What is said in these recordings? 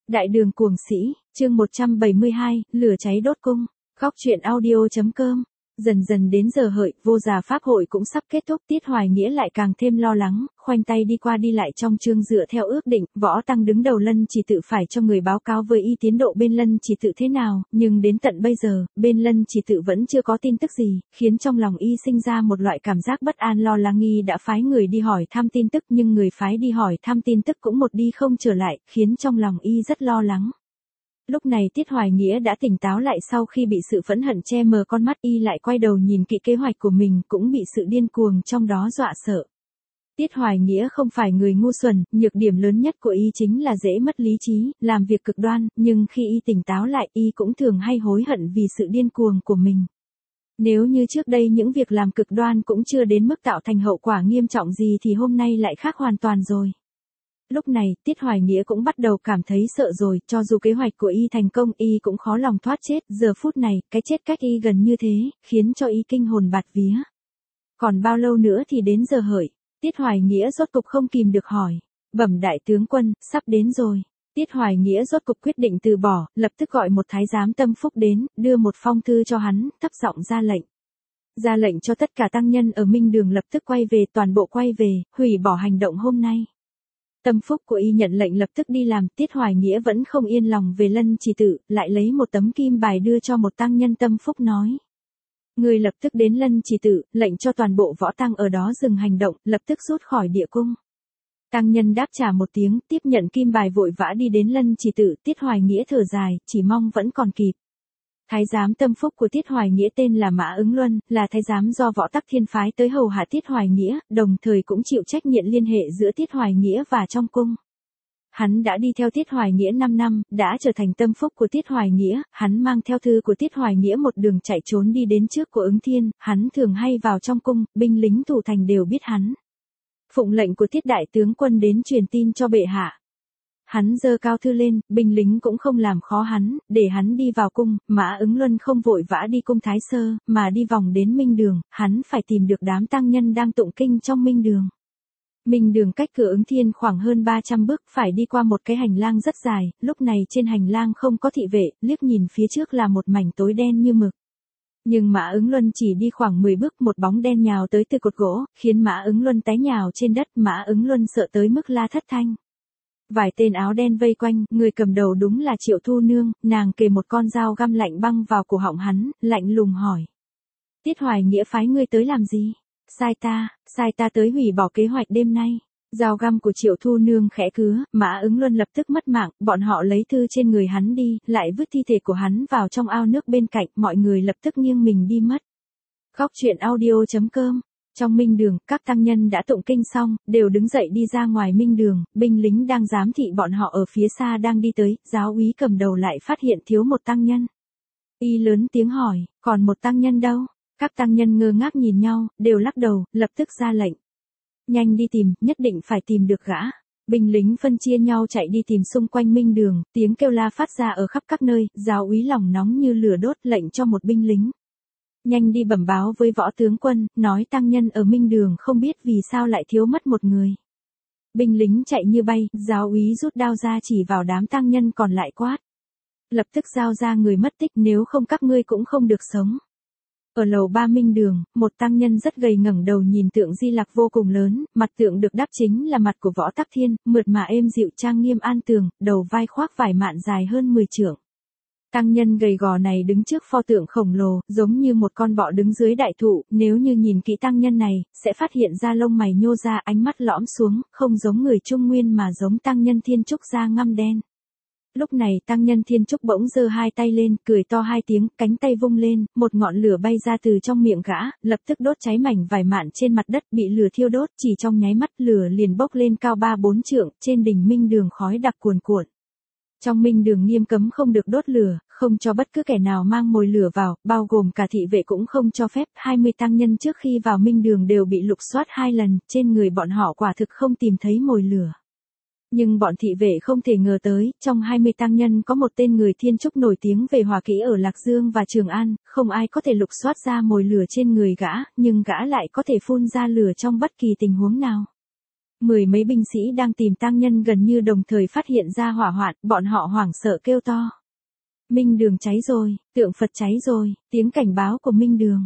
Đại đường cuồng sĩ, chương 172, lửa cháy đốt cung. Góc truyện audio.com. Dần dần đến giờ hợi, vô giả pháp hội cũng sắp kết thúc. Tiết Hoài Nghĩa lại càng thêm lo lắng, khoanh tay đi qua đi lại trong chương dựa theo ước định. Võ Tăng đứng đầu Lân Chỉ Tự phải cho người báo cáo với y tiến độ bên Lân Chỉ Tự thế nào, nhưng đến tận bây giờ, bên Lân Chỉ Tự vẫn chưa có tin tức gì, khiến trong lòng y sinh ra một loại cảm giác bất an lo lắng. Y đã phái người đi hỏi thăm tin tức, nhưng người phái đi hỏi thăm tin tức cũng một đi không trở lại, khiến trong lòng y rất lo lắng. Lúc này Tiết Hoài Nghĩa đã tỉnh táo lại sau khi bị sự phẫn hận che mờ con mắt. Y lại quay đầu nhìn kỹ kế hoạch của mình, cũng bị sự điên cuồng trong đó dọa sợ. Tiết Hoài Nghĩa không phải người ngu xuẩn, nhược điểm lớn nhất của y chính là dễ mất lý trí, làm việc cực đoan, nhưng khi y tỉnh táo lại y cũng thường hay hối hận vì sự điên cuồng của mình. Nếu như trước đây những việc làm cực đoan cũng chưa đến mức tạo thành hậu quả nghiêm trọng gì thì hôm nay lại khác hoàn toàn rồi. Lúc này, Tiết Hoài Nghĩa cũng bắt đầu cảm thấy sợ rồi, cho dù kế hoạch của y thành công, y cũng khó lòng thoát chết. Giờ phút này, cái chết cách y gần như thế, khiến cho y kinh hồn bạt vía. Còn bao lâu nữa thì đến giờ hợi? Tiết Hoài Nghĩa rốt cục không kìm được hỏi. Bẩm đại tướng quân, sắp đến rồi. Tiết Hoài Nghĩa rốt cục quyết định từ bỏ, lập tức gọi một thái giám tâm phúc đến, đưa một phong thư cho hắn, thấp giọng ra lệnh. Ra lệnh cho tất cả tăng nhân ở Minh Đường lập tức quay về, toàn bộ quay về, hủy bỏ hành động hôm nay. Tâm phúc của y nhận lệnh lập tức đi làm. Tiết Hoài Nghĩa vẫn không yên lòng về Lân Chỉ Tự, lại lấy một tấm kim bài đưa cho một tăng nhân tâm phúc nói. Người lập tức đến Lân Chỉ Tự, lệnh cho toàn bộ võ tăng ở đó dừng hành động, lập tức rút khỏi địa cung. Tăng nhân đáp trả một tiếng, tiếp nhận kim bài vội vã đi đến Lân Chỉ Tự. Tiết Hoài Nghĩa thở dài, chỉ mong vẫn còn kịp. Thái giám tâm phúc của Tiết Hoài Nghĩa tên là Mã Ứng Luân, là thái giám do Võ Tắc Thiên phái tới hầu hạ Tiết Hoài Nghĩa, đồng thời cũng chịu trách nhiệm liên hệ giữa Tiết Hoài Nghĩa và trong cung. Hắn đã đi theo Tiết Hoài Nghĩa 5 năm, đã trở thành tâm phúc của Tiết Hoài Nghĩa. Hắn mang theo thư của Tiết Hoài Nghĩa một đường chạy trốn đi đến trước của Ứng Thiên. Hắn thường hay vào trong cung, binh lính thủ thành đều biết hắn. Phụng lệnh của Tiết đại tướng quân đến truyền tin cho bệ hạ. Hắn giơ cao thư lên, binh lính cũng không làm khó hắn, để hắn đi vào cung. Mã Ứng Luân không vội vã đi cung Thái Sơ, mà đi vòng đến Minh Đường. Hắn phải tìm được đám tăng nhân đang tụng kinh trong Minh Đường. Minh Đường cách cửa Ứng Thiên khoảng hơn 300 bước, phải đi qua một cái hành lang rất dài. Lúc này trên hành lang không có thị vệ, liếc nhìn phía trước là một mảnh tối đen như mực. Nhưng Mã Ứng Luân chỉ đi khoảng 10 bước, một bóng đen nhào tới từ cột gỗ, khiến Mã Ứng Luân té nhào trên đất. Mã Ứng Luân sợ tới mức la thất thanh. Vài tên áo đen vây quanh, người cầm đầu đúng là Triệu Thu Nương. Nàng kề một con dao găm lạnh băng vào cổ họng hắn, lạnh lùng hỏi. Tiết Hoài Nghĩa phái ngươi tới làm gì? Sai ta tới hủy bỏ kế hoạch đêm nay. Dao găm của Triệu Thu Nương khẽ cứa, Mã Ứng Luân lập tức mất mạng. Bọn họ lấy thư trên người hắn đi, lại vứt thi thể của hắn vào trong ao nước bên cạnh. Mọi người lập tức nghiêng mình đi mất. Góc truyện audio.com. Trong Minh Đường, các tăng nhân đã tụng kinh xong, đều đứng dậy đi ra ngoài Minh Đường. Binh lính đang giám thị bọn họ ở phía xa đang đi tới. Giáo úy cầm đầu lại phát hiện thiếu một tăng nhân. Y lớn tiếng hỏi, còn một tăng nhân đâu? Các tăng nhân ngơ ngác nhìn nhau, đều lắc đầu, lập tức ra lệnh. Nhanh đi tìm, nhất định phải tìm được gã. Binh lính phân chia nhau chạy đi tìm xung quanh Minh Đường, tiếng kêu la phát ra ở khắp các nơi. Giáo úy lòng nóng như lửa đốt lệnh cho một binh lính. Nhanh đi bẩm báo với võ tướng quân, nói tăng nhân ở Minh Đường không biết vì sao lại thiếu mất một người. Binh lính chạy như bay, giáo úy rút đao ra chỉ vào đám tăng nhân còn lại quát. Lập tức giao ra người mất tích, nếu không các ngươi cũng không được sống. Ở lầu 3 Minh Đường, một tăng nhân rất gầy ngẩng đầu nhìn tượng Di Lặc vô cùng lớn. Mặt tượng được đắp chính là mặt của Võ Tắc Thiên, mượt mà êm dịu trang nghiêm an tường, đầu vai khoác vải mạn dài hơn 10 trượng. Tăng nhân gầy gò này đứng trước pho tượng khổng lồ, giống như một con bọ đứng dưới đại thụ. Nếu như nhìn kỹ tăng nhân này, sẽ phát hiện ra lông mày nhô ra, ánh mắt lõm xuống, không giống người Trung Nguyên mà giống tăng nhân Thiên Trúc da ngăm đen. Lúc này tăng nhân Thiên Trúc bỗng giơ hai tay lên, cười to hai tiếng, cánh tay vung lên, một ngọn lửa bay ra từ trong miệng gã, lập tức đốt cháy mảnh vải mạn trên mặt đất, bị lửa thiêu đốt. Chỉ trong nháy mắt lửa liền bốc lên cao 3-4 trượng, trên đỉnh Minh Đường khói đặc cuồn cuộn. Trong Minh Đường nghiêm cấm không được đốt lửa, không cho bất cứ kẻ nào mang mồi lửa vào, bao gồm cả thị vệ cũng không cho phép. 20 tăng nhân trước khi vào Minh Đường đều bị lục soát 2 lần, trên người bọn họ quả thực không tìm thấy mồi lửa. Nhưng bọn thị vệ không thể ngờ tới, trong 20 tăng nhân có một tên người Thiên Trúc nổi tiếng về hòa kỹ ở Lạc Dương và Trường An, không ai có thể lục soát ra mồi lửa trên người gã, nhưng gã lại có thể phun ra lửa trong bất kỳ tình huống nào. Mười mấy binh sĩ đang tìm tang nhân gần như đồng thời phát hiện ra hỏa hoạn, bọn họ hoảng sợ kêu to. Minh đường cháy rồi, tượng Phật cháy rồi, tiếng cảnh báo của Minh đường.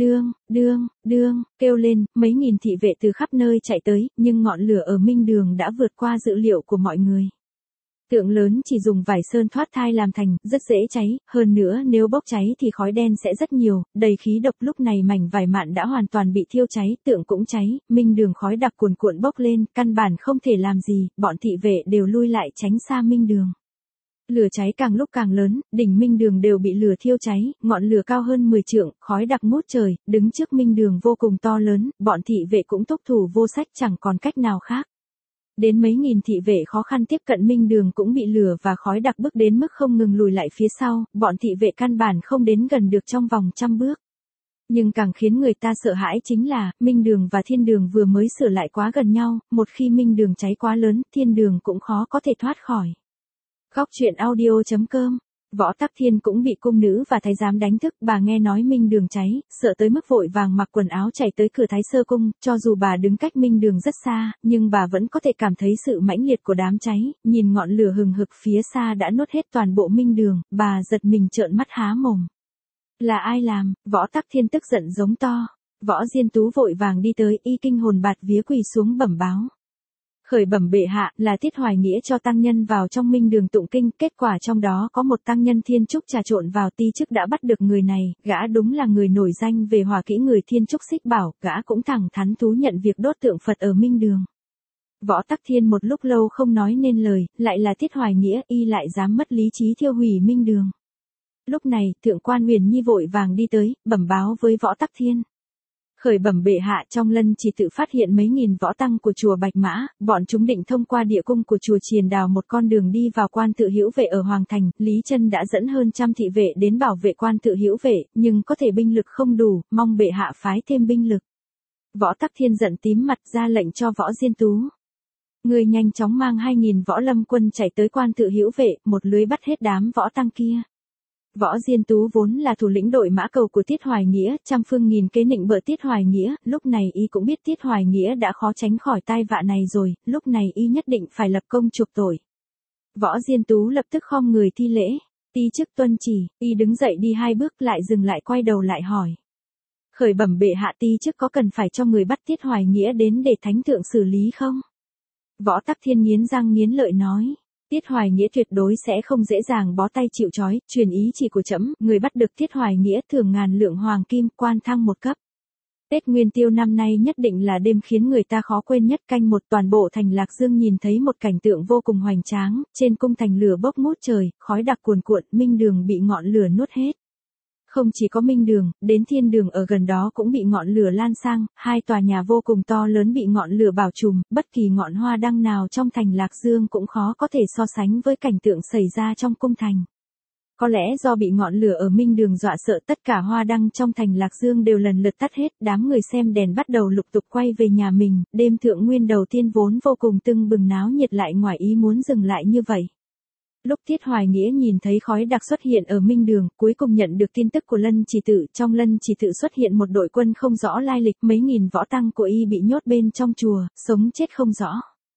Đương, kêu lên, mấy nghìn thị vệ từ khắp nơi chạy tới, nhưng ngọn lửa ở Minh đường đã vượt qua dự liệu của mọi người. Tượng lớn chỉ dùng vải sơn thoát thai làm thành, rất dễ cháy, hơn nữa nếu bốc cháy thì khói đen sẽ rất nhiều, đầy khí độc. Lúc này mảnh vải mạn đã hoàn toàn bị thiêu cháy, tượng cũng cháy, Minh đường khói đặc cuồn cuộn bốc lên, căn bản không thể làm gì, bọn thị vệ đều lui lại tránh xa Minh đường. Lửa cháy càng lúc càng lớn, đỉnh Minh đường đều bị lửa thiêu cháy, ngọn lửa cao hơn 10 trượng, khói đặc ngút trời, đứng trước Minh đường vô cùng to lớn, bọn thị vệ cũng thúc thủ vô sách chẳng còn cách nào khác. Đến mấy nghìn thị vệ khó khăn tiếp cận Minh đường cũng bị lửa và khói đặc bức đến mức không ngừng lùi lại phía sau, bọn thị vệ căn bản không đến gần được trong vòng 100 bước. Nhưng càng khiến người ta sợ hãi chính là, Minh đường và Thiên đường vừa mới sửa lại quá gần nhau, một khi Minh đường cháy quá lớn, Thiên đường cũng khó có thể thoát khỏi. Góc truyện audio.com. Võ Tắc Thiên cũng bị cung nữ và thái giám đánh thức, bà nghe nói Minh đường cháy, sợ tới mức vội vàng mặc quần áo chạy tới cửa Thái Sơ cung, cho dù bà đứng cách Minh đường rất xa, nhưng bà vẫn có thể cảm thấy sự mãnh liệt của đám cháy, nhìn ngọn lửa hừng hực phía xa đã nuốt hết toàn bộ Minh đường, bà giật mình trợn mắt há mồm. Là ai làm? Võ Tắc Thiên tức giận giống to. Võ Diên Tú vội vàng đi tới, y kinh hồn bạt vía quỳ xuống bẩm báo. Khởi bẩm bệ hạ, là Tiết Hoài Nghĩa cho tăng nhân vào trong Minh đường tụng kinh, kết quả trong đó có một tăng nhân Thiên Trúc trà trộn vào, ti chức đã bắt được người này, gã đúng là người nổi danh về hỏa kỹ người Thiên Trúc Xích Bảo, gã cũng thẳng thắn thú nhận việc đốt tượng Phật ở Minh đường. Võ Tắc Thiên một lúc lâu không nói nên lời, lại là Tiết Hoài Nghĩa, y lại dám mất lý trí thiêu hủy Minh đường. Lúc này, Thượng quan Huyền Nhi vội vàng đi tới, bẩm báo với Võ Tắc Thiên. Khởi bẩm bệ hạ, trong Lân chỉ tự phát hiện mấy nghìn võ tăng của chùa Bạch Mã, bọn chúng định thông qua địa cung của chùa Triền đào một con đường đi vào quan tự hữu vệ ở Hoàng Thành, Lý Chân đã dẫn hơn trăm thị vệ đến bảo vệ quan tự hữu vệ, nhưng có thể binh lực không đủ, mong bệ hạ phái thêm binh lực. Võ Tắc Thiên giận tím mặt ra lệnh cho Võ Diên Tú. Người nhanh chóng mang 2.000 võ lâm quân chạy tới quan tự hữu vệ, một lưới bắt hết đám võ tăng kia. Võ Diên Tú vốn là thủ lĩnh đội mã cầu của Tiết Hoài Nghĩa, trăm phương nghìn kế nịnh bợ Tiết Hoài Nghĩa, lúc này y cũng biết Tiết Hoài Nghĩa đã khó tránh khỏi tai vạ này rồi, lúc này y nhất định phải lập công chuộc tội. Võ Diên Tú lập tức khom người thi lễ, ti chức tuân chỉ, y đứng dậy đi 2 bước lại dừng lại quay đầu lại hỏi. Khởi bẩm bệ hạ, ti chức có cần phải cho người bắt Tiết Hoài Nghĩa đến để thánh thượng xử lý không? Võ Tắc Thiên nghiến răng nghiến lợi nói. Tiết Hoài Nghĩa tuyệt đối sẽ không dễ dàng bó tay chịu trói, truyền ý chỉ của trẫm, người bắt được Tiết Hoài Nghĩa thưởng 1000 lượng hoàng kim, quan thăng 1 cấp. Tết Nguyên Tiêu năm nay nhất định là đêm khiến người ta khó quên nhất. Canh 1, toàn bộ thành Lạc Dương nhìn thấy một cảnh tượng vô cùng hoành tráng, trên cung thành lửa bốc ngút trời, khói đặc cuồn cuộn, Minh đường bị ngọn lửa nuốt hết. Không chỉ có Minh đường, đến Thiên đường ở gần đó cũng bị ngọn lửa lan sang, 2 tòa nhà vô cùng to lớn bị ngọn lửa bao trùm, bất kỳ ngọn hoa đăng nào trong thành Lạc Dương cũng khó có thể so sánh với cảnh tượng xảy ra trong cung thành. Có lẽ do bị ngọn lửa ở Minh đường dọa sợ, tất cả hoa đăng trong thành Lạc Dương đều lần lượt tắt hết, đám người xem đèn bắt đầu lục tục quay về nhà mình, đêm thượng nguyên đầu tiên vốn vô cùng tưng bừng náo nhiệt lại ngoài ý muốn dừng lại như vậy. Lúc Tiết Hoài Nghĩa nhìn thấy khói đặc xuất hiện ở Minh đường, cuối cùng nhận được tin tức của Lân Chỉ Tự, trong Lân Chỉ Tự xuất hiện một đội quân không rõ lai lịch, mấy nghìn võ tăng của y bị nhốt bên trong chùa, sống chết không rõ.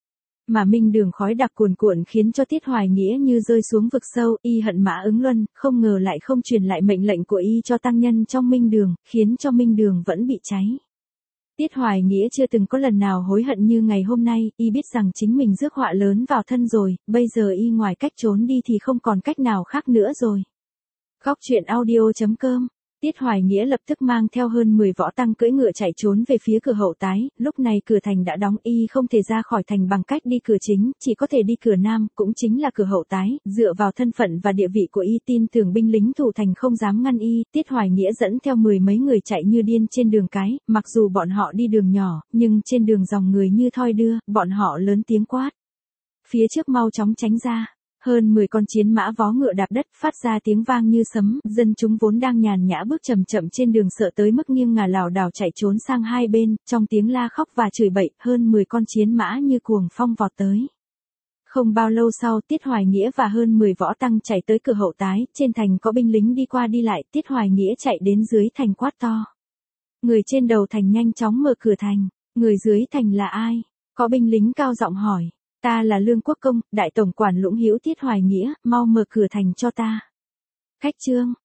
Mà Minh đường khói đặc cuồn cuộn khiến cho Tiết Hoài Nghĩa như rơi xuống vực sâu, y hận Mã Ứng Luân, không ngờ lại không truyền lại mệnh lệnh của y cho tăng nhân trong Minh đường, khiến cho Minh đường vẫn bị cháy. Tiết Hoài Nghĩa chưa từng có lần nào hối hận như ngày hôm nay, y biết rằng chính mình rước họa lớn vào thân rồi, bây giờ y ngoài cách trốn đi thì không còn cách nào khác nữa rồi. Góc truyện audio.com. Tiết Hoài Nghĩa lập tức mang theo hơn 10 võ tăng cưỡi ngựa chạy trốn về phía cửa hậu tái, lúc này cửa thành đã đóng, y không thể ra khỏi thành bằng cách đi cửa chính, chỉ có thể đi cửa nam, cũng chính là cửa hậu tái, dựa vào thân phận và địa vị của y tin tưởng binh lính thủ thành không dám ngăn y, Tiết Hoài Nghĩa dẫn theo 10 mấy người chạy như điên trên đường cái, mặc dù bọn họ đi đường nhỏ, nhưng trên đường dòng người như thoi đưa, bọn họ lớn tiếng quát. Phía trước mau chóng tránh ra. Hơn 10 con chiến mã vó ngựa đạp đất phát ra tiếng vang như sấm, dân chúng vốn đang nhàn nhã bước chậm chậm trên đường sợ tới mức nghiêng ngả lảo đảo chạy trốn sang hai bên, trong tiếng la khóc và chửi bậy, hơn 10 con chiến mã như cuồng phong vọt tới. Không bao lâu sau, Tiết Hoài Nghĩa và hơn 10 võ tăng chạy tới cửa hậu tái, trên thành có binh lính đi qua đi lại, Tiết Hoài Nghĩa chạy đến dưới thành quát to. Người trên đầu thành nhanh chóng mở cửa thành, người dưới thành là ai? Có binh lính cao giọng hỏi, ta là Lương Quốc Công, đại tổng quản Lũng Hữu Tiết Hoài Nghĩa, mau mở cửa thành cho ta. Khách trương,